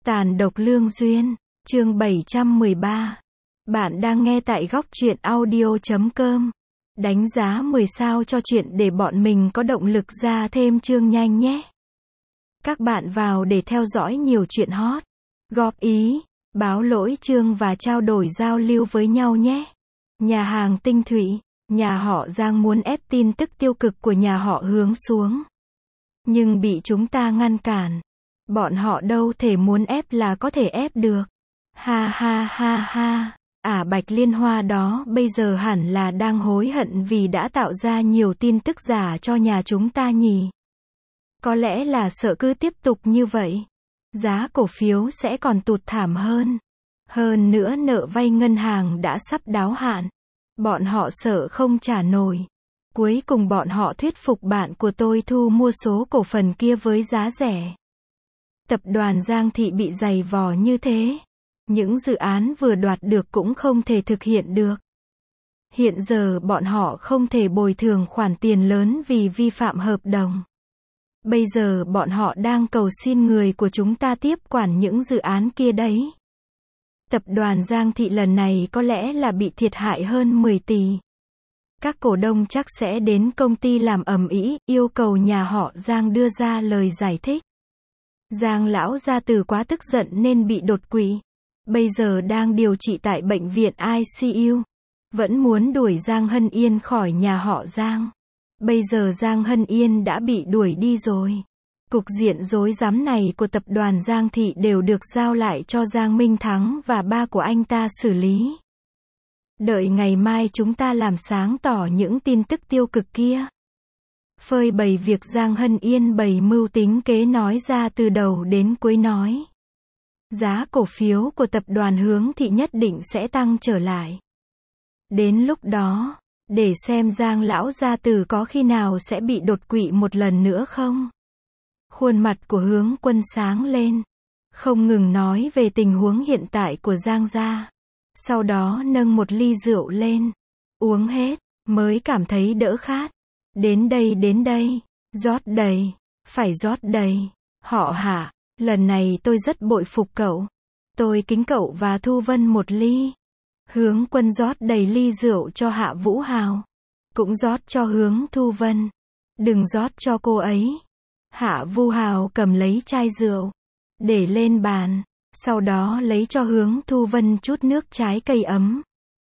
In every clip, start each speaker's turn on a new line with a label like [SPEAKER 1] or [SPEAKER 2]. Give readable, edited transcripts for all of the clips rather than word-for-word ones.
[SPEAKER 1] Tàn độc lương duyên, chương 713. Bạn đang nghe tại góc truyện audio.com. Đánh giá 10 sao cho chuyện để bọn mình có động lực ra thêm chương nhanh nhé. Các bạn vào để theo dõi nhiều chuyện hot, góp ý, báo lỗi chương và trao đổi giao lưu với nhau nhé. Nhà hàng Tinh Thủy, nhà họ Giang muốn ép tin tức tiêu cực của nhà họ Hướng xuống, nhưng bị chúng ta ngăn cản. Bọn họ đâu thể muốn ép là có thể ép được. Ha ha ha ha. Bạch Liên Hoa đó bây giờ hẳn là đang hối hận vì đã tạo ra nhiều tin tức giả cho nhà chúng ta nhỉ. Có lẽ là sợ cứ tiếp tục như vậy, giá cổ phiếu sẽ còn tụt thảm hơn. Hơn nữa nợ vay ngân hàng đã sắp đáo hạn. Bọn họ sợ không trả nổi. Cuối cùng bọn họ thuyết phục bạn của tôi thu mua số cổ phần kia với giá rẻ. Tập đoàn Giang Thị bị giày vò như thế. Những dự án vừa đoạt được cũng không thể thực hiện được. Hiện giờ bọn họ không thể bồi thường khoản tiền lớn vì vi phạm hợp đồng. Bây giờ bọn họ đang cầu xin người của chúng ta tiếp quản những dự án kia đấy. Tập đoàn Giang Thị lần này có lẽ là bị thiệt hại hơn 10 tỷ. Các cổ đông chắc sẽ đến công ty làm ầm ĩ, yêu cầu nhà họ Giang đưa ra lời giải thích. Giang lão gia tử quá tức giận nên bị đột quỵ. Bây giờ đang điều trị tại bệnh viện ICU. Vẫn muốn đuổi Giang Hân Yên khỏi nhà họ Giang. Bây giờ Giang Hân Yên đã bị đuổi đi rồi. Cục diện rối rắm này của tập đoàn Giang Thị đều được giao lại cho Giang Minh Thắng và ba của anh ta xử lý. Đợi ngày mai chúng ta làm sáng tỏ những tin tức tiêu cực kia. Phơi bày việc Giang Hân Yên bày mưu tính kế nói ra từ đầu đến cuối nói. Giá cổ phiếu của tập đoàn Hướng Thị nhất định sẽ tăng trở lại. Đến lúc đó, để xem Giang lão gia tử có khi nào sẽ bị đột quỵ một lần nữa không? Khuôn mặt của Hướng Quân sáng lên, không ngừng nói về tình huống hiện tại của Giang gia. Sau đó nâng một ly rượu lên, uống hết, mới cảm thấy đỡ khát. Đến đây, rót đầy, phải rót đầy. Họ Hạ, lần này tôi rất bội phục cậu. Tôi kính cậu và Thu Vân một ly. Hướng Quân rót đầy ly rượu cho Hạ Vũ Hào. Cũng rót cho Hướng Thu Vân. Đừng rót cho cô ấy. Hạ Vũ Hào cầm lấy chai rượu, để lên bàn. Sau đó lấy cho Hướng Thu Vân chút nước trái cây ấm.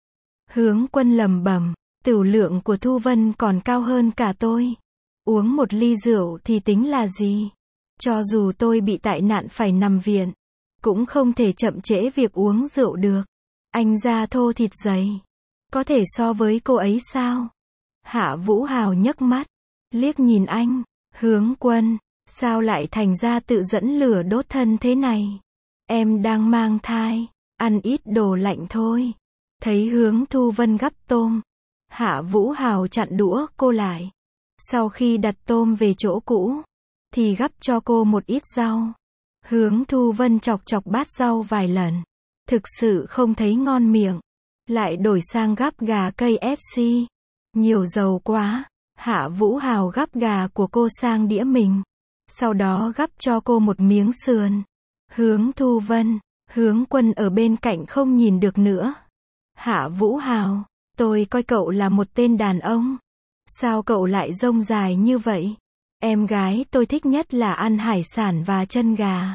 [SPEAKER 1] Hướng Quân lẩm bẩm, tửu lượng của Thu Vân còn cao hơn cả tôi. Uống một ly rượu thì tính là gì? Cho dù tôi bị tai nạn phải nằm viện, cũng không thể chậm trễ việc uống rượu được. Anh da thô thịt dày, có thể so với cô ấy sao? Hạ Vũ Hào nhấc mắt, liếc nhìn anh. Hướng Quân, sao lại thành ra tự dẫn lửa đốt thân thế này? Em đang mang thai, ăn ít đồ lạnh thôi. Thấy Hướng Thu Vân gắp tôm, Hạ Vũ Hào chặn đũa cô lại. Sau khi đặt tôm về chỗ cũ, thì gắp cho cô một ít rau. Hướng Thu Vân chọc chọc bát rau vài lần, thực sự không thấy ngon miệng. Lại đổi sang gắp gà KFC. Nhiều dầu quá. Hạ Vũ Hào gắp gà của cô sang đĩa mình. Sau đó gắp cho cô một miếng sườn. Hướng Thu Vân, Hướng Quân ở bên cạnh không nhìn được nữa. Hạ Vũ Hào, tôi coi cậu là một tên đàn ông. Sao cậu lại rông dài như vậy? Em gái tôi thích nhất là ăn hải sản và chân gà.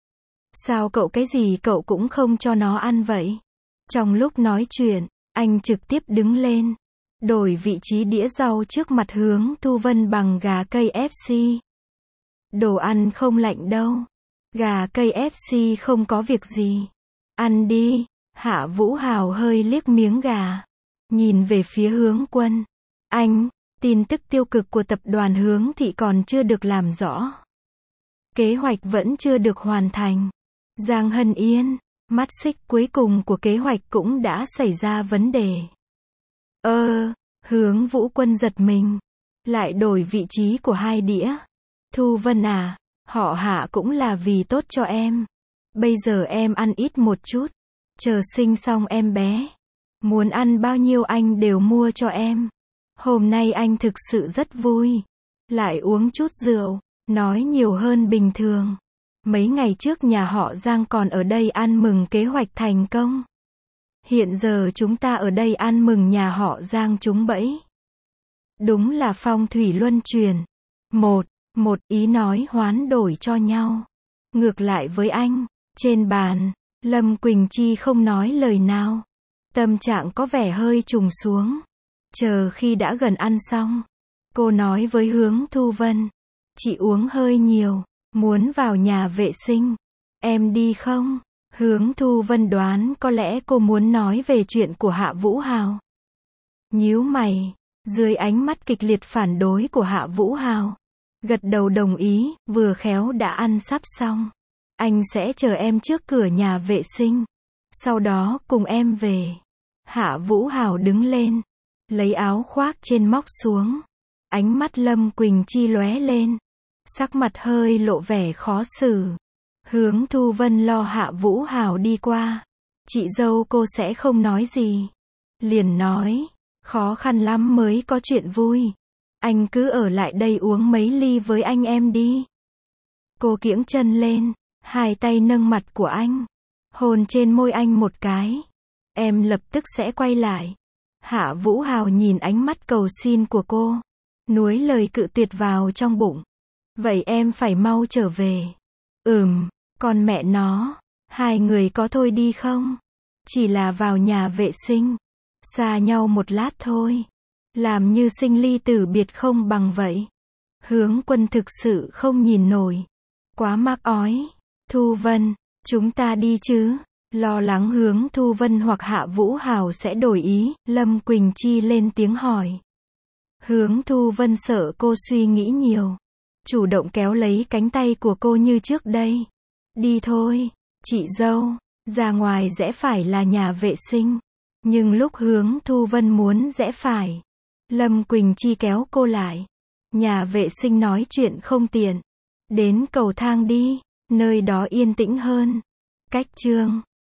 [SPEAKER 1] Sao cậu cái gì cậu cũng không cho nó ăn vậy? Trong lúc nói chuyện, anh trực tiếp đứng lên, đổi vị trí đĩa rau trước mặt Hướng Thu Vân bằng gà KFC. Đồ ăn không lạnh đâu. Gà KFC không có việc gì. Ăn đi. Hạ Vũ Hào hơi liếc miếng gà, nhìn về phía Hướng Quân. Anh, tin tức tiêu cực của tập đoàn Hướng Thị còn chưa được làm rõ. Kế hoạch vẫn chưa được hoàn thành. Giang Hân Yên, mắt xích cuối cùng của kế hoạch cũng đã xảy ra vấn đề. Hướng Vũ Quân giật mình. Lại đổi vị trí của hai đĩa. Thu Vân à, họ Hạ cũng là vì tốt cho em. Bây giờ em ăn ít một chút. Chờ sinh xong em bé, muốn ăn bao nhiêu anh đều mua cho em. Hôm nay anh thực sự rất vui. Lại uống chút rượu, nói nhiều hơn bình thường. Mấy ngày trước nhà họ Giang còn ở đây ăn mừng kế hoạch thành công. Hiện giờ chúng ta ở đây ăn mừng nhà họ Giang trúng bẫy. Đúng là phong thủy luân chuyển. Một ý nói hoán đổi cho nhau. Ngược lại với anh, trên bàn, Lâm Quỳnh Chi không nói lời nào. Tâm trạng có vẻ hơi trùng xuống. Chờ khi đã gần ăn xong, cô nói với Hướng Thu Vân. Chị uống hơi nhiều, muốn vào nhà vệ sinh. Em đi không? Hướng Thu Vân đoán có lẽ cô muốn nói về chuyện của Hạ Vũ Hào. Nhíu mày, dưới ánh mắt kịch liệt phản đối của Hạ Vũ Hào, gật đầu đồng ý, vừa khéo đã ăn sắp xong. Anh sẽ chờ em trước cửa nhà vệ sinh. Sau đó cùng em về. Hạ Vũ Hào đứng lên, lấy áo khoác trên móc xuống. Ánh mắt Lâm Quỳnh Chi lóe lên. Sắc mặt hơi lộ vẻ khó xử. Hướng Thu Vân lo Hạ Vũ Hào đi qua. Chị dâu cô sẽ không nói gì. Liền nói, khó khăn lắm mới có chuyện vui. Anh cứ ở lại đây uống mấy ly với anh em đi. Cô kiễng chân lên, hai tay nâng mặt của anh, hôn trên môi anh một cái. Em lập tức sẽ quay lại. Hạ Vũ Hào nhìn ánh mắt cầu xin của cô, nuối lời cự tuyệt vào trong bụng. Vậy em phải mau trở về. Con mẹ nó, hai người có thôi đi không? Chỉ là vào nhà vệ sinh, xa nhau một lát thôi. Làm như sinh ly tử biệt không bằng vậy. Hướng Quân thực sự không nhìn nổi. Quá mắc ói. Thu Vân, chúng ta đi chứ? Lo lắng Hướng Thu Vân hoặc Hạ Vũ Hào sẽ đổi ý, Lâm Quỳnh Chi lên tiếng hỏi. Hướng Thu Vân sợ cô suy nghĩ nhiều, chủ động kéo lấy cánh tay của cô như trước đây. Đi thôi, chị dâu, ra ngoài rẽ phải là nhà vệ sinh. Nhưng lúc Hướng Thu Vân muốn rẽ phải, Lâm Quỳnh Chi kéo cô lại. Nhà vệ sinh nói chuyện không tiện. Đến cầu thang đi, nơi đó yên tĩnh hơn. Cách chương